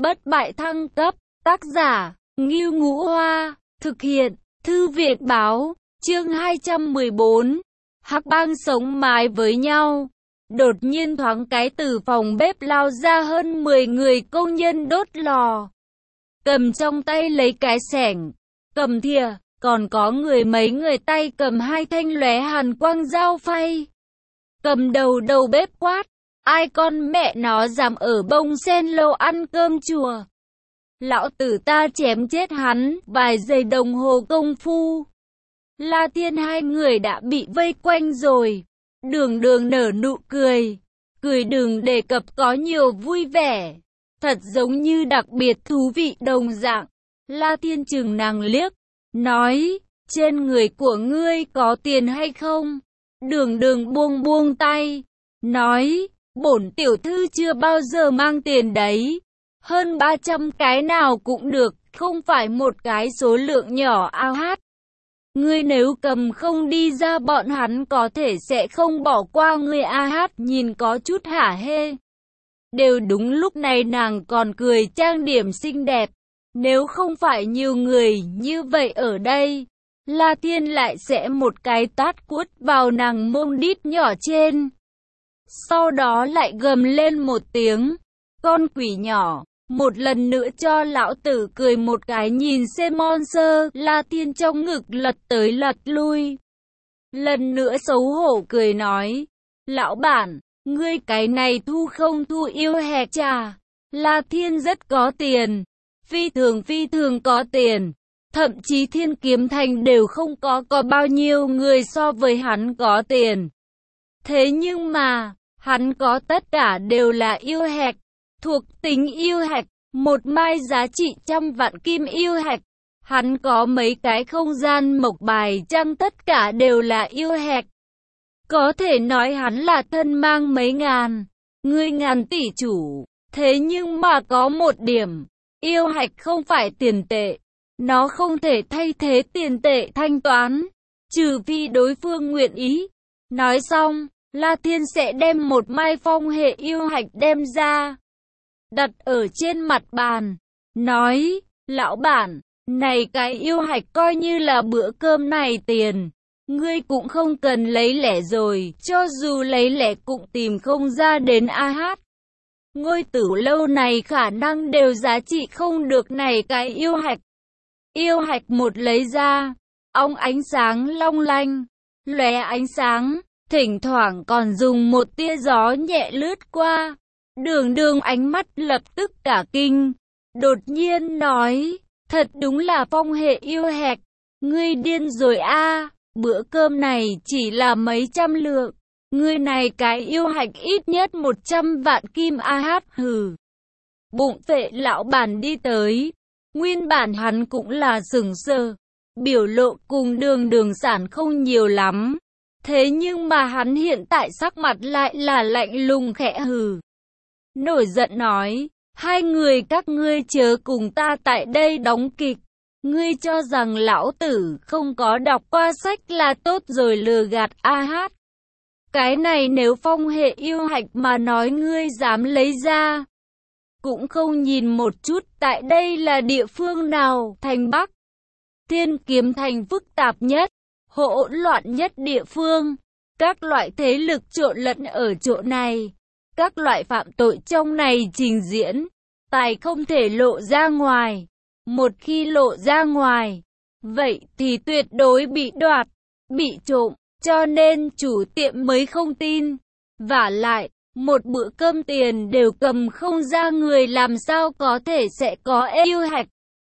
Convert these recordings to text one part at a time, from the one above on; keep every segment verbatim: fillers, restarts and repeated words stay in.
bất bại thăng cấp, tác giả, Ngưu Ngũ Hoa, thực hiện, Thư viện Báo, chương hai trăm mười bốn, Hắc Bang sống mái với nhau. Đột nhiên thoáng cái từ phòng bếp lao ra hơn mười người công nhân đốt lò. Cầm trong tay lấy cái xẻng, cầm thìa, còn có người mấy người tay cầm hai thanh lóe hàn quang dao phay. Cầm đầu đầu bếp quát, ai con mẹ nó dám ở Bông Sen Lâu ăn cơm chùa. Lão tử ta chém chết hắn, vài giây đồng hồ công phu. La Thiên hai người đã bị vây quanh rồi. Đường Đường nở nụ cười, cười đừng đề cập có nhiều vui vẻ, thật giống như đặc biệt thú vị đồng dạng. La Thiên chừng nàng liếc, nói, trên người của ngươi có tiền hay không? Đường Đường buông buông tay, nói, bổn tiểu thư chưa bao giờ mang tiền đấy, hơn ba trăm cái nào cũng được, không phải một cái số lượng nhỏ ao hát. Ngươi nếu cầm không đi ra bọn hắn có thể sẽ không bỏ qua ngươi a hát nhìn có chút hả hê. Đều đúng lúc này nàng còn cười trang điểm xinh đẹp. Nếu không phải nhiều người như vậy ở đây, La Thiên lại sẽ một cái tát quất vào nàng mông đít nhỏ trên. Sau đó lại gầm lên một tiếng, con quỷ nhỏ. Một lần nữa cho lão tử cười một cái nhìn xem monster. La Thiên trong ngực lật tới lật lui. Lần nữa xấu hổ cười nói, lão bản, ngươi cái này thu không thu yêu hẹp trà. La Thiên rất có tiền, phi thường phi thường có tiền. Thậm chí Thiên Kiếm Thành đều không có có bao nhiêu người so với hắn có tiền. Thế nhưng mà, hắn có tất cả đều là yêu hẹp. Thuộc tính yêu hạch, một mai giá trị trăm vạn kim yêu hạch. Hắn có mấy cái không gian mộc bài chăng tất cả đều là yêu hạch. Có thể nói hắn là thân mang mấy ngàn, ngươi ngàn tỷ chủ. Thế nhưng mà có một điểm, yêu hạch không phải tiền tệ. Nó không thể thay thế tiền tệ thanh toán, trừ phi đối phương nguyện ý. Nói xong, La Thiên sẽ đem một mai phong hệ yêu hạch đem ra, đặt ở trên mặt bàn, nói, lão bản, này cái yêu hạch coi như là bữa cơm này tiền, ngươi cũng không cần lấy lẻ rồi, cho dù lấy lẻ cũng tìm không ra đến a hát. Ngôi tử lâu này khả năng đều giá trị không được này cái yêu hạch. Yêu hạch một lấy ra, óng ánh sáng long lanh, lóe ánh sáng, thỉnh thoảng còn dùng một tia gió nhẹ lướt qua. Đường Đường ánh mắt lập tức cả kinh, đột nhiên nói, thật đúng là phong hệ yêu hạch, ngươi điên rồi a, bữa cơm này chỉ là mấy trăm lượng, ngươi này cái yêu hạch ít nhất một trăm vạn kim a hát hừ. Bụng phệ lão bản đi tới, nguyên bản hắn cũng là sừng sờ, biểu lộ cùng Đường Đường sản không nhiều lắm, thế nhưng mà hắn hiện tại sắc mặt lại là lạnh lùng khẽ hừ. Nổi giận nói, hai người các ngươi chớ cùng ta tại đây đóng kịch. Ngươi cho rằng lão tử không có đọc qua sách là tốt rồi lừa gạt a hát. Cái này nếu phong hệ yêu hạch mà nói ngươi dám lấy ra. Cũng không nhìn một chút tại đây là địa phương nào, thành Bắc. Thiên Kiếm Thành phức tạp nhất, hỗn loạn nhất địa phương. Các loại thế lực trộn lẫn ở chỗ này. Các loại phạm tội trong này trình diễn, tài không thể lộ ra ngoài. Một khi lộ ra ngoài, vậy thì tuyệt đối bị đoạt, bị trộm, cho nên chủ tiệm mới không tin. Vả lại, một bữa cơm tiền đều cầm không ra người làm sao có thể sẽ có yêu hạch.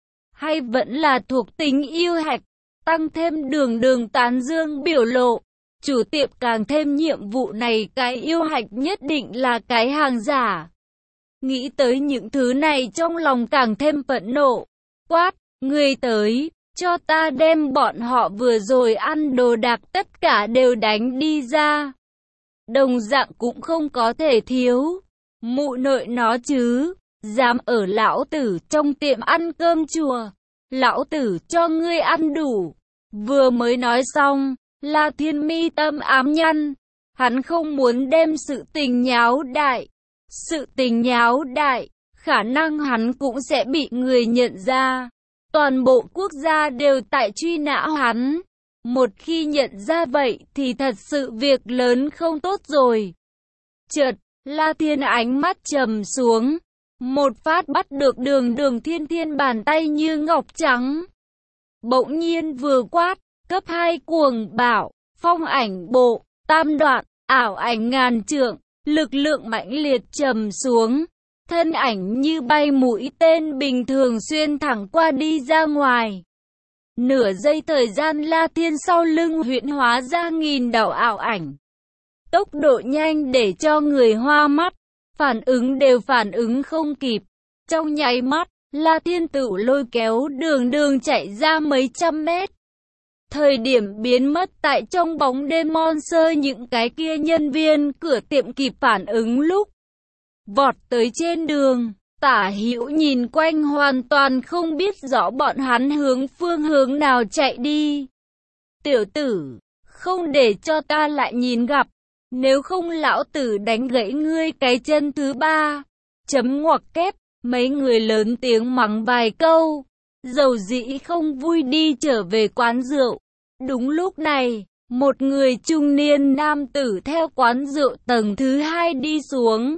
Hay vẫn là thuộc tính yêu hạch, tăng thêm Đường Đường tán dương biểu lộ. Chủ tiệm càng thêm nhiệm vụ này cái yêu hạch nhất định là cái hàng giả. Nghĩ tới những thứ này trong lòng càng thêm phẫn nộ. Quát, ngươi tới, cho ta đem bọn họ vừa rồi ăn đồ đạc tất cả đều đánh đi ra. Đồng dạng cũng không có thể thiếu. Mụ nội nó chứ, dám ở lão tử trong tiệm ăn cơm chùa. Lão tử cho ngươi ăn đủ. Vừa mới nói xong. La Thiên mi tâm ám nhăn, hắn không muốn đem sự tình nháo đại. Sự tình nháo đại, khả năng hắn cũng sẽ bị người nhận ra. Toàn bộ quốc gia đều tại truy nã hắn. Một khi nhận ra vậy thì thật sự việc lớn không tốt rồi. Chợt, La Thiên ánh mắt trầm xuống. Một phát bắt được Đường Đường Thiên Thiên, bàn tay như ngọc trắng. Bỗng nhiên vừa quát, cấp hai cuồng bạo, phong ảnh bộ, tam đoạn, ảo ảnh ngàn trượng, lực lượng mãnh liệt trầm xuống. Thân ảnh như bay mũi tên bình thường xuyên thẳng qua đi ra ngoài. Nửa giây thời gian, La Thiên sau lưng huyễn hóa ra nghìn đạo ảo ảnh. Tốc độ nhanh để cho người hoa mắt, phản ứng đều phản ứng không kịp. Trong nháy mắt, La Thiên tự lôi kéo Đường Đường chạy ra mấy trăm mét. Thời điểm biến mất tại trong bóng đêm monster, những cái kia nhân viên cửa tiệm kịp phản ứng lúc vọt tới trên đường. Tả Hữu nhìn quanh hoàn toàn không biết rõ bọn hắn hướng phương hướng nào chạy đi. Tiểu tử, không để cho ta lại nhìn gặp, nếu không lão tử đánh gãy ngươi cái chân thứ ba. Chấm ngoặc kép, mấy người lớn tiếng mắng vài câu, dầu dĩ không vui đi trở về quán rượu. Đúng lúc này, một người trung niên nam tử theo quán rượu tầng thứ hai đi xuống.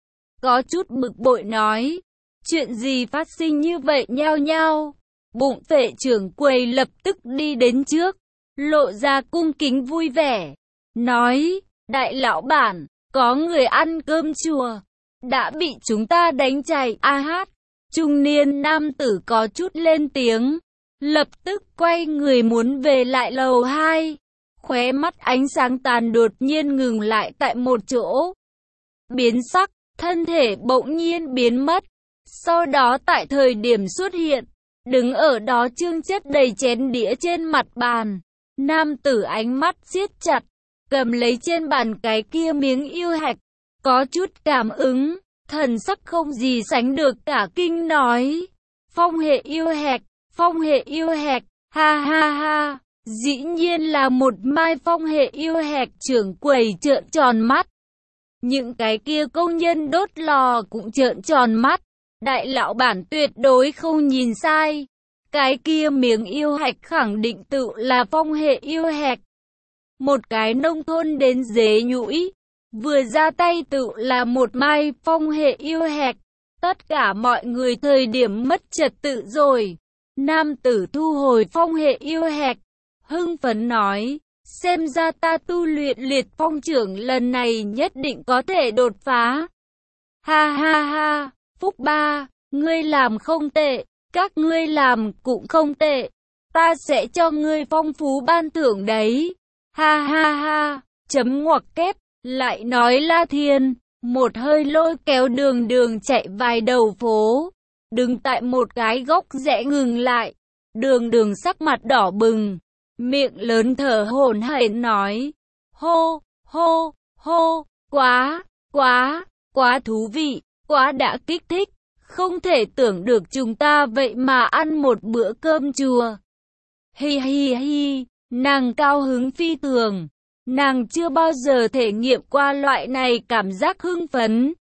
Có chút bực bội nói, chuyện gì phát sinh như vậy nhao nhao. Bụng vệ trưởng quầy lập tức đi đến trước, lộ ra cung kính vui vẻ, nói, đại lão bản, có người ăn cơm chùa, đã bị chúng ta đánh chạy. A hát, trung niên nam tử có chút lên tiếng, lập tức quay người muốn về lại lầu hai. Khóe mắt ánh sáng tàn đột nhiên ngừng lại tại một chỗ. Biến sắc, thân thể bỗng nhiên biến mất. Sau đó tại thời điểm xuất hiện, đứng ở đó trương chất đầy chén đĩa trên mặt bàn. Nam tử ánh mắt siết chặt, cầm lấy trên bàn cái kia miếng yêu hạch, có chút cảm ứng, thần sắc không gì sánh được cả kinh nói, phong hệ yêu hạch, phong hệ yêu hạch, ha ha ha, dĩ nhiên là một mai phong hệ yêu hạch. Trưởng quầy trợn tròn mắt, những cái kia công nhân đốt lò cũng trợn tròn mắt. Đại lão bản tuyệt đối không nhìn sai, cái kia miếng yêu hạch khẳng định tự là phong hệ yêu hạch. Một cái nông thôn đến dế nhũi, vừa ra tay tự là một mai phong hệ yêu hạch. Tất cả mọi người thời điểm mất trật tự rồi. Nam tử thu hồi phong hệ yêu hạch, hưng phấn nói, xem ra ta tu luyện liệt phong trưởng lần này nhất định có thể đột phá. Ha ha ha, Phúc Ba, ngươi làm không tệ, các ngươi làm cũng không tệ, ta sẽ cho ngươi phong phú ban thưởng đấy. Ha ha ha, chấm ngoặc kép, lại nói La Thiên, một hơi lôi kéo Đường Đường chạy vài đầu phố, đứng tại một cái góc rẽ ngừng lại. Đường Đường sắc mặt đỏ bừng, miệng lớn thở hổn hển nói, hô, hô, hô, quá, quá, quá thú vị, quá đã kích thích, không thể tưởng được chúng ta vậy mà ăn một bữa cơm chùa. Hi hi hi, nàng cao hứng phi thường, nàng chưa bao giờ thể nghiệm qua loại này cảm giác hưng phấn.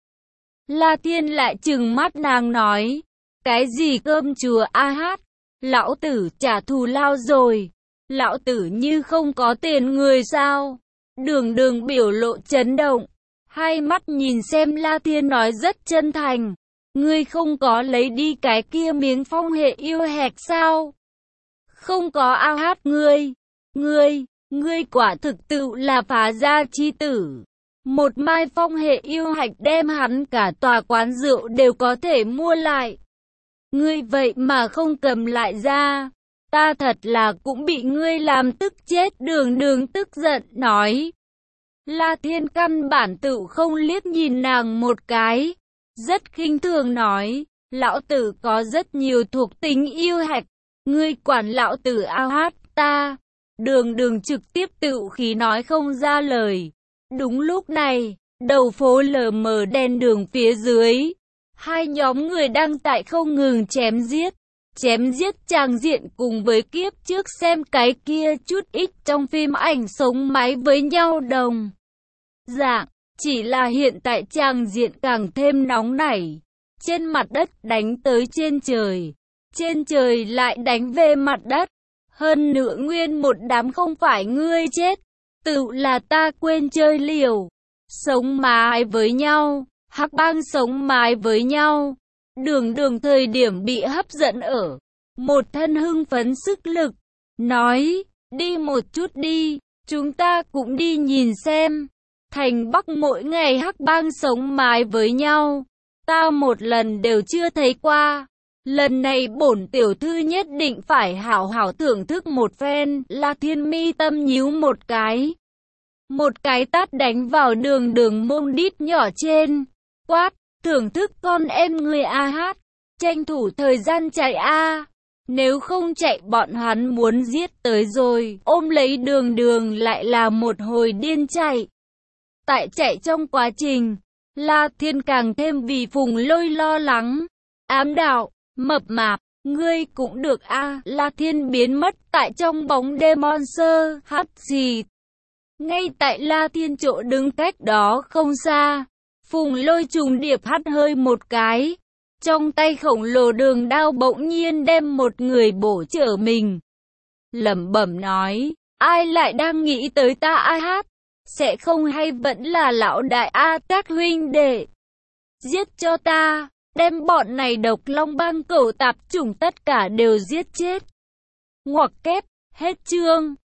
La Thiên lại trừng mắt nàng nói, cái gì cơm chùa a hát, lão tử trả thù lao rồi, lão tử như không có tiền người sao? Đường Đường biểu lộ chấn động, hai mắt nhìn xem La Thiên nói rất chân thành, ngươi không có lấy đi cái kia miếng phong hệ yêu hạch sao? Không có a hát, ngươi, ngươi, ngươi quả thực tự là phá gia chi tử. Một mai phong hệ yêu hạch đem hắn cả tòa quán rượu đều có thể mua lại. Ngươi vậy mà không cầm lại ra, ta thật là cũng bị ngươi làm tức chết. Đường Đường tức giận nói. La Thiên căn bản tự không liếc nhìn nàng một cái, rất khinh thường nói, lão tử có rất nhiều thuộc tính yêu hạch, ngươi quản lão tử ao hát ta. Đường Đường trực tiếp tự khí nói không ra lời. Đúng lúc này, đầu phố lờ mờ đen đường phía dưới, hai nhóm người đang tại không ngừng chém giết. Chém giết tràng diện cùng với kiếp trước xem cái kia chút ít trong phim ảnh sống mái với nhau đồng dạng, chỉ là hiện tại tràng diện càng thêm nóng nảy. trên mặt đất đánh tới trên trời, trên trời lại đánh về mặt đất. Hơn nữa nguyên một đám không phải ngươi chết, tự là ta quên chơi liều. Sống mái với nhau, Hắc Bang sống mái với nhau. Đường Đường thời điểm bị hấp dẫn ở một thân hưng phấn sức lực, nói, đi một chút đi, chúng ta cũng đi nhìn xem. Thành Bắc mỗi ngày Hắc Bang sống mái với nhau, ta một lần đều chưa thấy qua. Lần này bổn tiểu thư nhất định phải hảo hảo thưởng thức một phen. La Thiên mi tâm nhíu một cái, một cái tát đánh vào Đường Đường mông đít nhỏ trên, quát, thưởng thức con em người a hát, tranh thủ thời gian chạy a, nếu không chạy bọn hắn muốn giết tới rồi. Ôm lấy Đường Đường lại là một hồi điên chạy. Tại chạy trong quá trình, La Thiên càng thêm vì Phùng Lôi lo lắng, ám đạo, mập mạp, ngươi cũng được a. La Thiên biến mất tại trong bóng đêm monster hắt xì. Ngay tại La Thiên chỗ đứng cách đó không xa, Phùng Lôi trùng điệp hắt hơi một cái, trong tay khổng lồ đường đao bỗng nhiên đem một người bổ trở mình. Lẩm bẩm nói, ai lại đang nghĩ tới ta a hát, sẽ không hay vẫn là lão đại a. Các huynh đệ, giết cho ta, đem bọn này độc long bang cẩu tạp chủng tất cả đều giết chết. Ngoặc kép, hết chương.